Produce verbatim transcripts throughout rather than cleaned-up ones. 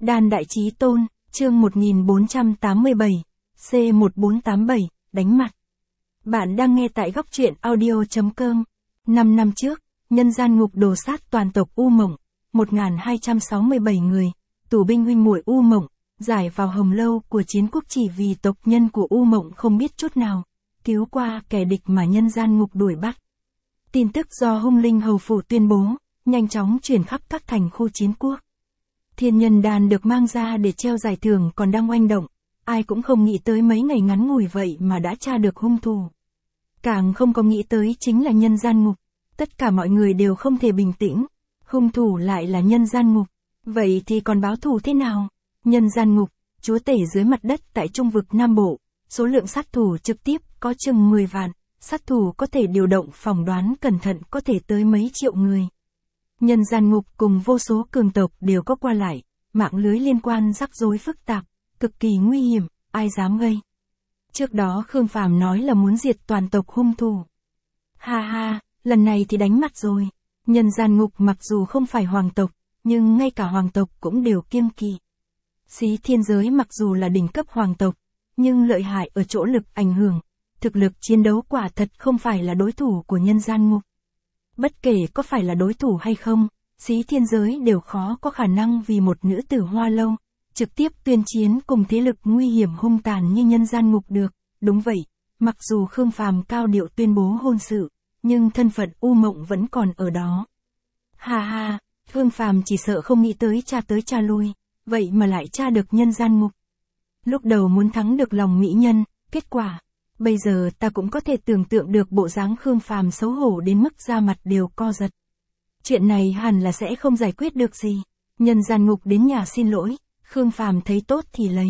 Đan Đại Chí Tôn, chương một nghìn bốn trăm tám mươi bảy, C một bốn tám bảy, đánh mặt. Bạn đang nghe tại góc truyện audio chấm com. Năm năm trước, nhân gian ngục đổ sát toàn tộc U Mộng, một nghìn hai trăm sáu mươi bảy người, tù binh huynh muội U Mộng, giải vào hồng lâu của chiến quốc chỉ vì tộc nhân của U Mộng không biết chút nào, cứu qua kẻ địch mà nhân gian ngục đuổi bắt. Tin tức do Hung Linh Hầu Phủ tuyên bố, nhanh chóng truyền khắp các thành khu chiến quốc. Thiên nhân đan được mang ra để treo giải thưởng còn đang oanh động, ai cũng không nghĩ tới mấy ngày ngắn ngủi vậy mà đã tra được hung thủ. Càng không có nghĩ tới chính là nhân gian ngục, tất cả mọi người đều không thể bình tĩnh, hung thủ lại là nhân gian ngục, vậy thì còn báo thù thế nào? Nhân gian ngục, chúa tể dưới mặt đất tại trung vực Nam Bộ, số lượng sát thủ trực tiếp có chừng mười vạn, sát thủ có thể điều động phỏng đoán cẩn thận có thể tới mấy triệu người. Nhân gian ngục cùng vô số cường tộc đều có qua lại, mạng lưới liên quan rắc rối phức tạp, cực kỳ nguy hiểm, ai dám gây. Trước đó Khương Phàm nói là muốn diệt toàn tộc hung thủ. Ha ha, lần này thì đánh mặt rồi. Nhân gian ngục mặc dù không phải hoàng tộc, nhưng ngay cả hoàng tộc cũng đều kiêng kỵ. Xí thiên giới mặc dù là đỉnh cấp hoàng tộc, nhưng lợi hại ở chỗ lực ảnh hưởng, thực lực chiến đấu quả thật không phải là đối thủ của nhân gian ngục. Bất kể có phải là đối thủ hay không, xí thiên giới đều khó có khả năng vì một nữ tử hoa lâu, trực tiếp tuyên chiến cùng thế lực nguy hiểm hung tàn như nhân gian ngục được. Đúng vậy, mặc dù Khương Phàm cao điệu tuyên bố hôn sự, nhưng thân phận U Mộng vẫn còn ở đó. Ha ha, Khương Phàm chỉ sợ không nghĩ tới tra tới tra lui, vậy mà lại tra được nhân gian ngục. Lúc đầu muốn thắng được lòng mỹ nhân, kết quả, bây giờ ta cũng có thể tưởng tượng được bộ dáng Khương Phàm xấu hổ đến mức da mặt đều co giật. Chuyện này hẳn là sẽ không giải quyết được gì. Nhân gian ngục đến nhà xin lỗi, Khương Phàm thấy tốt thì lấy.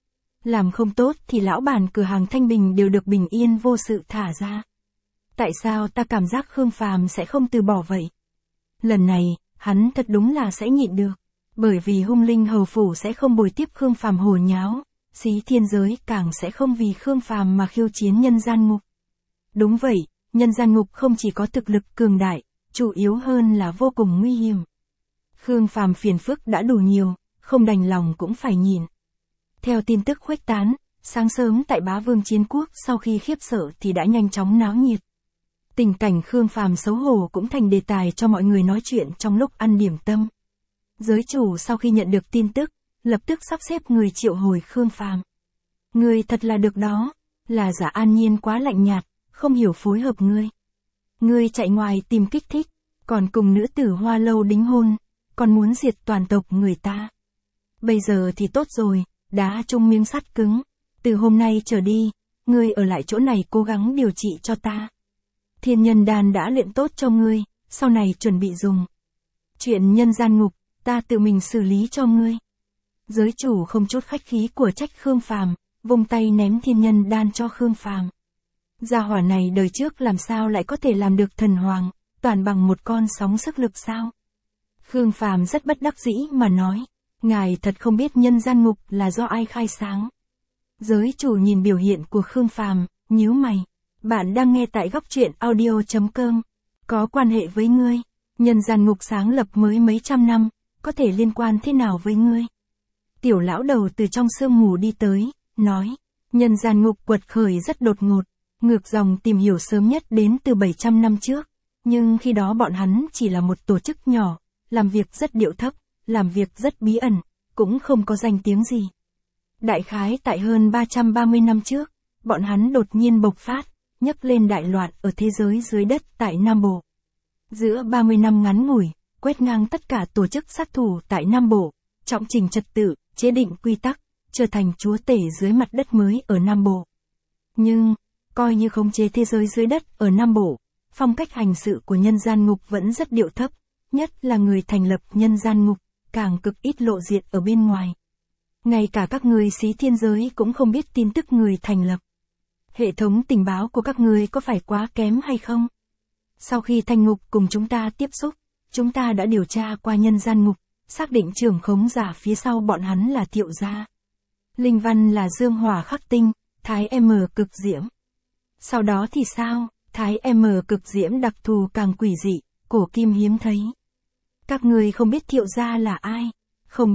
Làm không tốt thì lão bản cửa hàng Thanh Bình đều được bình yên vô sự thả ra. Tại sao ta cảm giác Khương Phàm sẽ không từ bỏ vậy? Lần này, hắn thật đúng là sẽ nhịn được. Bởi vì Hung Linh Hầu Phủ sẽ không bồi tiếp Khương Phàm hồ nháo. Xí thiên giới càng sẽ không vì Khương Phàm mà khiêu chiến nhân gian ngục. Đúng vậy, nhân gian ngục không chỉ có thực lực cường đại, chủ yếu hơn là vô cùng nguy hiểm. Khương Phàm phiền phức đã đủ nhiều, không đành lòng cũng phải nhịn. Theo tin tức khuếch tán, sáng sớm tại Bá Vương Chiến Quốc sau khi khiếp sợ thì đã nhanh chóng náo nhiệt. Tình cảnh Khương Phàm xấu hổ cũng thành đề tài cho mọi người nói chuyện trong lúc ăn điểm tâm. Giới chủ sau khi nhận được tin tức, lập tức sắp xếp người triệu hồi Khương Phàm. Ngươi thật là được đó, là giả An Nhiên quá lạnh nhạt, không hiểu phối hợp ngươi. Ngươi chạy ngoài tìm kích thích, còn cùng nữ tử hoa lâu đính hôn, còn muốn diệt toàn tộc người ta. Bây giờ thì tốt rồi, đá chung miếng sắt cứng, từ hôm nay trở đi, ngươi ở lại chỗ này cố gắng điều trị cho ta. Thiên nhân đan đã luyện tốt cho ngươi, sau này chuẩn bị dùng. Chuyện nhân gian ngục, ta tự mình xử lý cho ngươi. Giới chủ không chút khách khí của trách Khương Phàm, vung tay ném thiên nhân đan cho Khương Phàm. Gia hỏa này đời trước làm sao lại có thể làm được thần hoàng, toàn bằng một con sóng sức lực sao? Khương Phàm rất bất đắc dĩ mà nói, ngài thật không biết nhân gian ngục là do ai khai sáng. Giới chủ nhìn biểu hiện của Khương Phàm, nhíu mày. Bạn đang nghe tại góc truyện audio chấm com. Có quan hệ với ngươi, nhân gian ngục sáng lập mới mấy trăm năm, có thể liên quan thế nào với ngươi? Tiểu lão đầu từ trong sương mù đi tới, nói, nhân gian ngục quật khởi rất đột ngột, ngược dòng tìm hiểu sớm nhất đến từ bảy trăm năm trước, nhưng khi đó bọn hắn chỉ là một tổ chức nhỏ, làm việc rất điệu thấp, làm việc rất bí ẩn, cũng không có danh tiếng gì. Đại khái tại hơn ba trăm ba mươi năm trước, bọn hắn đột nhiên bộc phát, nhấc lên đại loạn ở thế giới dưới đất tại Nam Bộ. Giữa ba mươi năm ngắn ngủi, quét ngang tất cả tổ chức sát thủ tại Nam Bộ, trọng trình trật tự, chế định quy tắc, trở thành chúa tể dưới mặt đất mới ở Nam Bộ. Nhưng, coi như khống chế thế giới dưới đất ở Nam Bộ, phong cách hành sự của nhân gian ngục vẫn rất điệu thấp, nhất là người thành lập nhân gian ngục, càng cực ít lộ diện ở bên ngoài. Ngay cả các người xí thiên giới cũng không biết tin tức người thành lập. Hệ thống tình báo của các người có phải quá kém hay không? Sau khi thanh ngục cùng chúng ta tiếp xúc, chúng ta đã điều tra qua nhân gian ngục, xác định trưởng khống giả phía sau bọn hắn là Thiệu gia. Linh văn là dương hỏa khắc tinh, thái M cực diễm. Sau đó thì sao? Thái M cực diễm đặc thù càng quỷ dị, cổ kim hiếm thấy. Các người không biết Thiệu gia là ai? Không biết,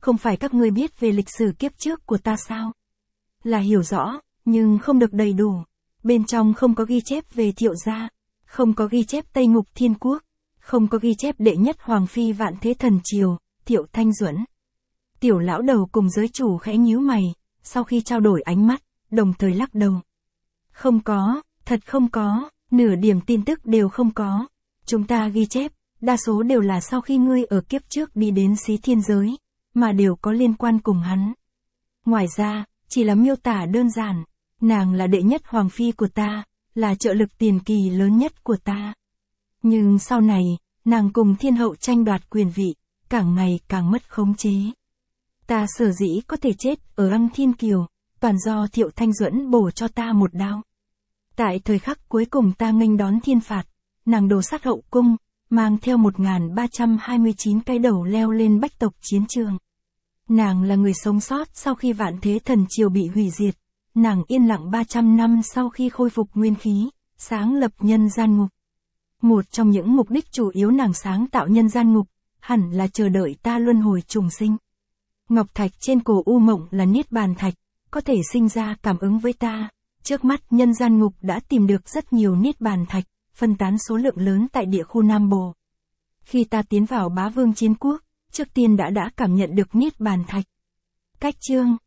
không phải các ngươi biết về lịch sử kiếp trước của ta sao? Là hiểu rõ, nhưng không được đầy đủ. Bên trong không có ghi chép về Thiệu gia, không có ghi chép Tây Ngục Thiên Quốc, không có ghi chép đệ nhất Hoàng Phi Vạn Thế Thần Triều, Thiệu Thanh Duẫn. Tiểu lão đầu cùng giới chủ khẽ nhíu mày, sau khi trao đổi ánh mắt, đồng thời lắc đầu. Không có, thật không có, nửa điểm tin tức đều không có. Chúng ta ghi chép, đa số đều là sau khi ngươi ở kiếp trước đi đến Xí Thiên Giới, mà đều có liên quan cùng hắn. Ngoài ra, chỉ là miêu tả đơn giản, nàng là đệ nhất Hoàng Phi của ta, là trợ lực tiền kỳ lớn nhất của ta. Nhưng sau này, nàng cùng thiên hậu tranh đoạt quyền vị, càng ngày càng mất khống chế. Ta sở dĩ có thể chết ở Lăng Thiên Kiều, toàn do Thiệu Thanh Duẫn bổ cho ta một đao. Tại thời khắc cuối cùng ta nghênh đón thiên phạt, nàng đồ sát hậu cung, mang theo một nghìn ba trăm hai mươi chín cái đầu leo lên bách tộc chiến trường. Nàng là người sống sót sau khi Vạn Thế Thần Triều bị hủy diệt, nàng yên lặng ba trăm năm sau khi khôi phục nguyên khí, sáng lập nhân gian ngục. Một trong những mục đích chủ yếu nàng sáng tạo nhân gian ngục, hẳn là chờ đợi ta luân hồi trùng sinh. Ngọc thạch trên cổ U Mộng là niết bàn thạch, có thể sinh ra cảm ứng với ta. Trước mắt nhân gian ngục đã tìm được rất nhiều niết bàn thạch, phân tán số lượng lớn tại địa khu Nam Bộ. Khi ta tiến vào Bá Vương Chiến Quốc, trước tiên đã đã cảm nhận được niết bàn thạch. Cách chương